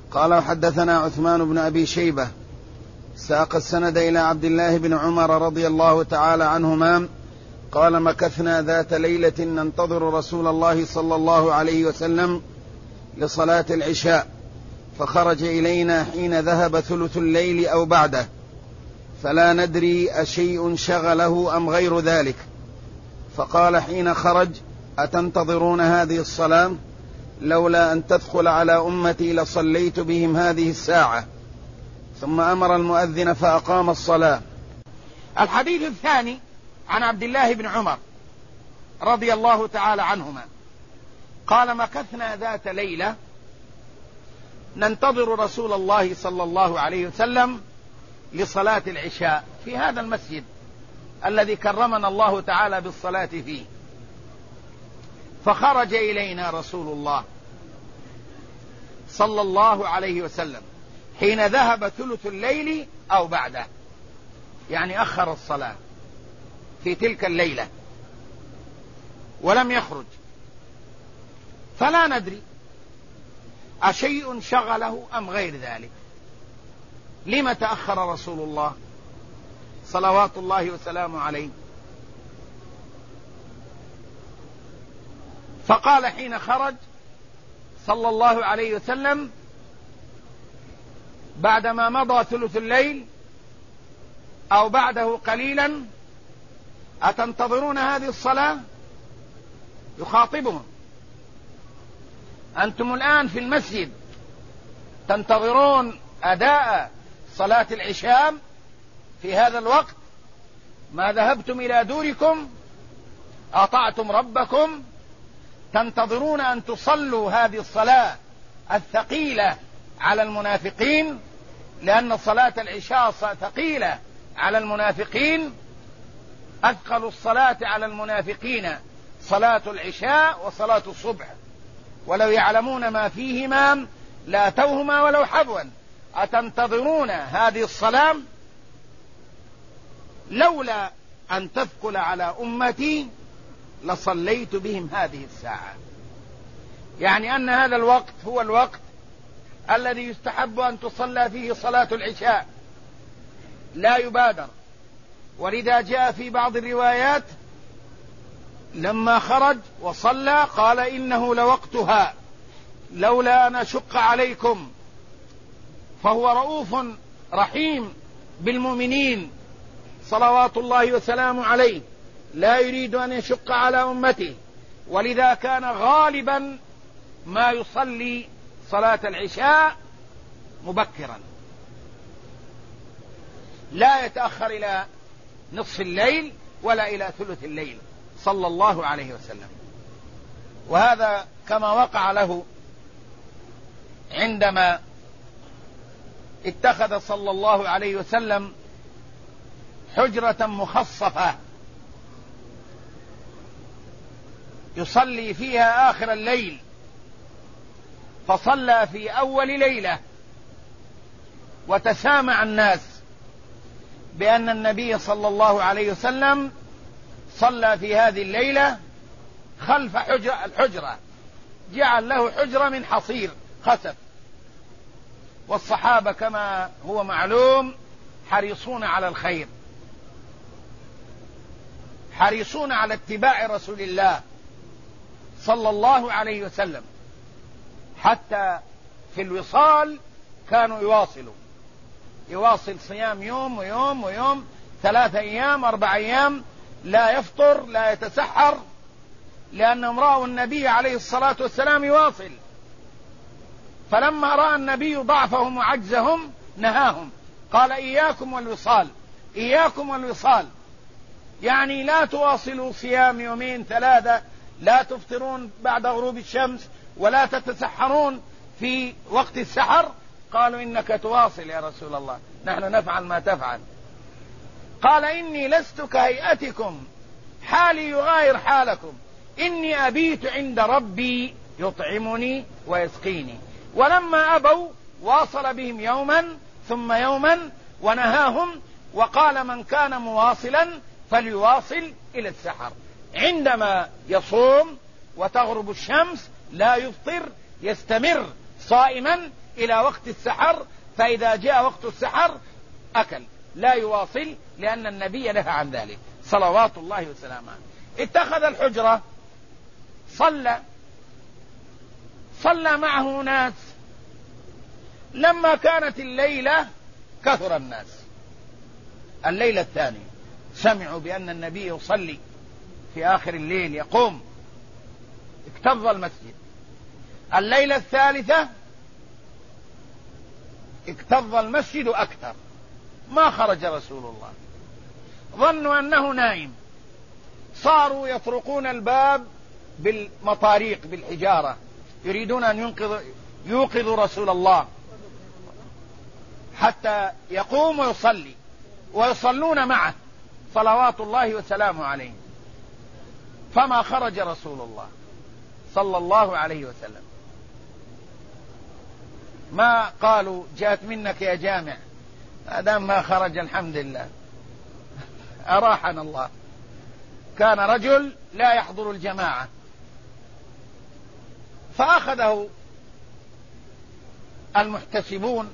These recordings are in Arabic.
قال وحدثنا عثمان بن أبي شيبة ساق السند إلى عبد الله بن عمر رضي الله تعالى عنهما قال مكثنا ذات ليلة ننتظر رسول الله صلى الله عليه وسلم لصلاة العشاء فخرج إلينا حين ذهب ثلث الليل أو بعده فلا ندري أشيء شغله أم غير ذلك، فقال حين خرج أتنتظرون هذه الصلاة؟ لولا أن تدخل على أمتي لصليت بهم هذه الساعة. ثم أمر المؤذن فأقام الصلاة. الحديث الثاني عن عبد الله بن عمر رضي الله تعالى عنهما قال مكثنا ذات ليلة ننتظر رسول الله صلى الله عليه وسلم لصلاة العشاء في هذا المسجد الذي كرمنا الله تعالى بالصلاة فيه، فخرج إلينا رسول الله صلى الله عليه وسلم حين ذهب ثلث الليل أو بعده، يعني أخر الصلاة في تلك الليلة ولم يخرج، فلا ندري أشيء شغله أم غير ذلك. لما تأخر رسول الله صلوات الله وسلامه عليه؟ فقال حين خرج صلى الله عليه وسلم بعدما مضى ثلث الليل أو بعده قليلا أتنتظرون هذه الصلاة؟ يخاطبهم: أنتم الآن في المسجد تنتظرون أداء صلاة العشاء في هذا الوقت؟ ما ذهبتم إلى دوركم؟ أطعتم ربكم؟ تنتظرون أن تصلوا هذه الصلاة الثقيلة على المنافقين، لأن صلاة العشاء ثقيلة على المنافقين. أثقل الصلاة على المنافقين صلاة العشاء وصلاة الصبح، ولو يعلمون ما فيهما لاتوهما ولو حبوا. أتنتظرون هذه الصلاة؟ لولا أن تثقل على أمتي لصليت بهم هذه الساعة، يعني أن هذا الوقت هو الوقت الذي يستحب أن تصلى فيه صلاة العشاء، لا يبادر. ولذا جاء في بعض الروايات لما خرج وصلى قال إنه لوقتها لولا أن أشق عليكم، فهو رؤوف رحيم بالمؤمنين صلوات الله وسلامه عليه، لا يريد أن يشق على أمته، ولذا كان غالبا ما يصلي صلاة العشاء مبكرا، لا يتأخر إلى نصف الليل ولا إلى ثلث الليل صلى الله عليه وسلم. وهذا كما وقع له عندما اتخذ صلى الله عليه وسلم حجرة مخصفة يصلي فيها آخر الليل، فصلى في أول ليلة وتسامع الناس بأن النبي صلى الله عليه وسلم صلى في هذه الليلة خلف الحجرة، جعل له حجرة من حصير خسف. والصحابة كما هو معلوم حريصون على الخير، حريصون على اتباع رسول الله صلى الله عليه وسلم، حتى في الوصال كانوا يواصل صيام يوم ويوم ويوم، 3 أيام 4 أيام لا يفطر لا يتسحر، لأنهم رأوا النبي عليه الصلاة والسلام يواصل. فلما رأى النبي ضعفهم وعجزهم نهاهم، قال إياكم والوصال، إياكم والوصال، يعني لا تواصلوا صيام 2 3، لا تفطرون بعد غروب الشمس ولا تتسحرون في وقت السحر. قالوا إنك تواصل يا رسول الله، نحن نفعل ما تفعل. قال إني لست كهيئتكم، حالي يغاير حالكم، إني أبيت عند ربي يطعمني ويسقيني. ولما أبوا واصل بهم يوما ثم يوما ونهاهم، وقال من كان مواصلا فليواصل إلى السحر. عندما يصوم وتغرب الشمس لا يفطر، يستمر صائما إلى وقت السحر، فإذا جاء وقت السحر أكل، لا يواصل، لأن النبي نهى عن ذلك صلوات الله وسلامه. اتخذ الحجرة، صلى معه ناس. لما كانت الليلة كثر الناس. الليلة الثانية سمعوا بأن النبي يصلي في آخر الليل يقوم، اكتظ المسجد. الليلة الثالثة اكتظ المسجد أكثر، ما خرج رسول الله، ظنوا أنه نائم، صاروا يطرقون الباب بالمطاريق بالحجارة، يريدون أن يوقظوا رسول الله حتى يقوم ويصلي، ويصلون معه صلوات الله وسلامه عليه. فما خرج رسول الله صلى الله عليه وسلم. ما قالوا جاءت منك يا جامع، ما دام ما خرج الحمد لله، أراحنا الله. كان رجل لا يحضر الجماعة، فأخذه المحتسبون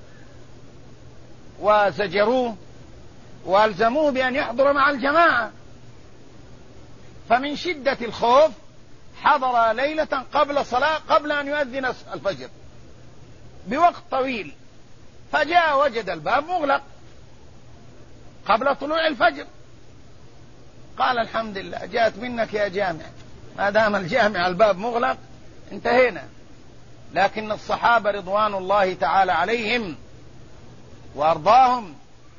وزجروه وألزموه بأن يحضر مع الجماعة، فمن شدة الخوف حضر ليلة قبل أن يؤذن الفجر بوقت طويل، فجاء وجد الباب مغلق قبل طلوع الفجر. قال الحمد لله جاءت منك يا جامع، ما دام الجامع الباب مغلق انتهينا. لكن الصحابة رضوان الله تعالى عليهم وأرضاهم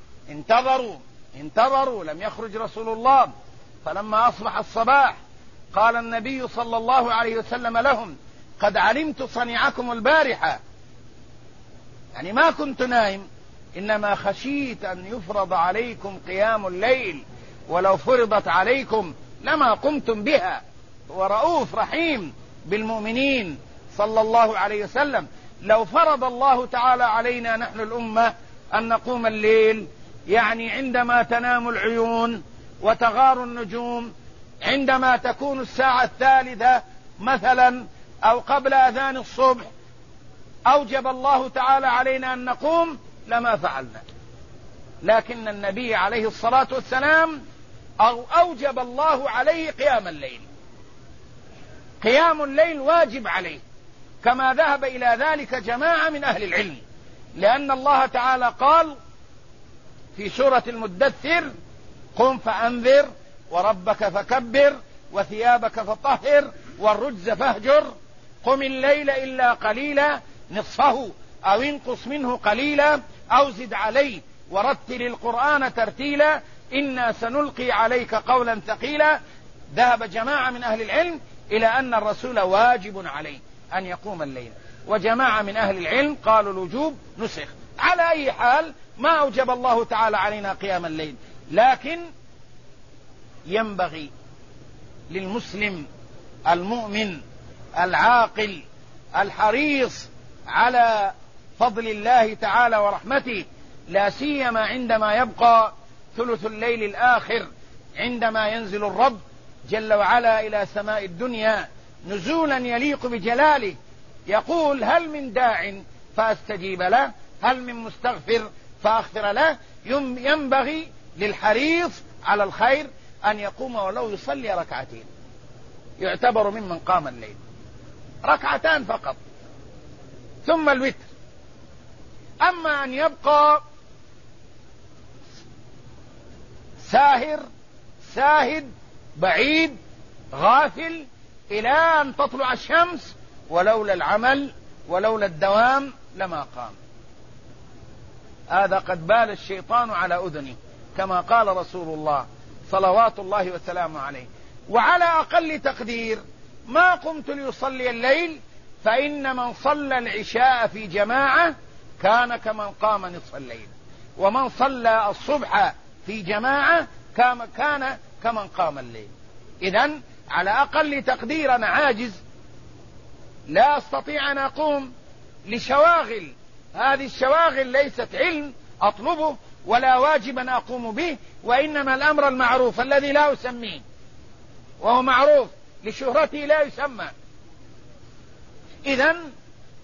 انتظروا لم يخرج رسول الله. فلما أصبح الصباح قال النبي صلى الله عليه وسلم لهم: قد علمت صنيعكم البارحة، يعني ما كنت نائم، إنما خشيت أن يفرض عليكم قيام الليل، ولو فرضت عليكم لما قمتم بها. ورؤوف رحيم بالمؤمنين صلى الله عليه وسلم. لو فرض الله تعالى علينا نحن الأمة أن نقوم الليل، يعني عندما تنام العيون وتغار النجوم، عندما تكون الساعة 3 مثلا أو قبل أذان الصبح، أوجب الله تعالى علينا أن نقوم لما فعلنا. لكن النبي عليه الصلاة والسلام أوجب الله عليه قيام الليل. قيام الليل واجب عليه، كما ذهب إلى ذلك جماعة من أهل العلم، لأن الله تعالى قال في سورة المدثر: قم فأنذر وربك فكبر وثيابك فطهر والرجز فاهجر، قم الليل إلا قليلا نصفه أو انقص منه قليلا أو زد عليه ورتل القرآن ترتيلا إنا سنلقي عليك قولا ثقيلا. ذهب جماعة من أهل العلم إلى أن الرسول واجب عليه أن يقوم الليل، وجماعة من أهل العلم قالوا الوجوب نسخ. على أي حال ما أوجب الله تعالى علينا قيام الليل، لكن ينبغي للمسلم المؤمن العاقل الحريص على فضل الله تعالى ورحمته، لا سيما عندما يبقى ثلث الليل الآخر، عندما ينزل الرب جل وعلا إلى سماء الدنيا نزولا يليق بجلاله، يقول: هل من داع فأستجيب له، هل من مستغفر فأغفر له. ينبغي للحريص على الخير أن يقوم ولو يصلي ركعتين، يعتبر ممن قام الليل، ركعتان فقط، ثم الوتر. أما أن يبقى ساهد بعيد غافل إلى أن تطلع الشمس، ولولا العمل ولولا الدوام لما قام. هذا قد بال الشيطان على أذنه، كما قال رسول الله صلوات الله وسلامه عليه. وعلى أقل تقدير ما قمت ليصلي الليل، فإن من صلى العشاء في جماعة كان كمن قام نصف الليل، ومن صلى الصبح في جماعة كان كمن قام الليل. إذن على أقل تقدير أنا عاجز، لا أستطيع أن أقوم لشواغل، هذه الشواغل ليست علم أطلبه ولا واجبا أقوم به، وإنما الأمر المعروف الذي لا أسميه، وهو معروف لشهرته لا يسمى. إذن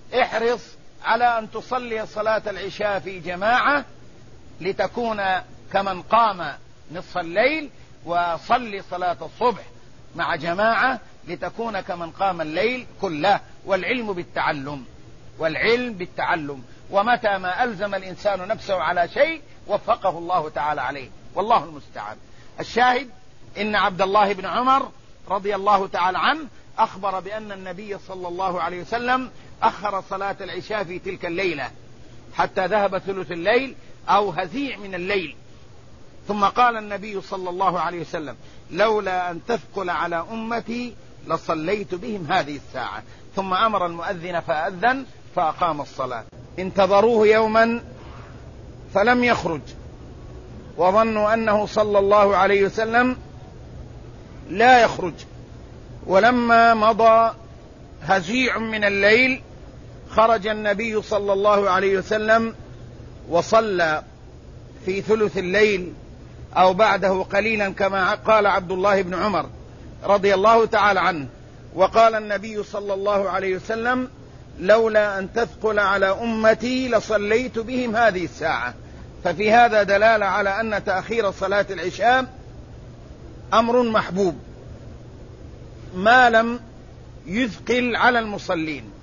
احرص على أن تصلي صلاة العشاء في جماعة لتكون كمن قام نصف الليل، وصلي صلاة الصبح مع جماعة لتكون كمن قام الليل كله. والعلم بالتعلم، والعلم بالتعلم، ومتى ما ألزم الإنسان نفسه على شيء وفقه الله تعالى عليه، والله المستعان. الشاهد إن عبد الله بن عمر رضي الله تعالى عنه أخبر بأن النبي صلى الله عليه وسلم أخر صلاة العشاء في تلك الليلة حتى ذهب ثلث الليل أو هزيع من الليل، ثم قال النبي صلى الله عليه وسلم: لولا أن تثقل على أمتي لصليت بهم هذه الساعة. ثم أمر المؤذن فأذن فأقام الصلاة. انتظروه يوما فلم يخرج، وظنوا أنه صلى الله عليه وسلم لا يخرج. ولما مضى هزيع من الليل خرج النبي صلى الله عليه وسلم وصلى في ثلث الليل أو بعده قليلا، كما قال عبد الله بن عمر رضي الله تعالى عنه. وقال النبي صلى الله عليه وسلم: لولا أن تثقل على أمتي لصليت بهم هذه الساعة. ففي هذا دلالة على أن تأخير صلاة العشاء أمر محبوب ما لم يثقل على المصلين.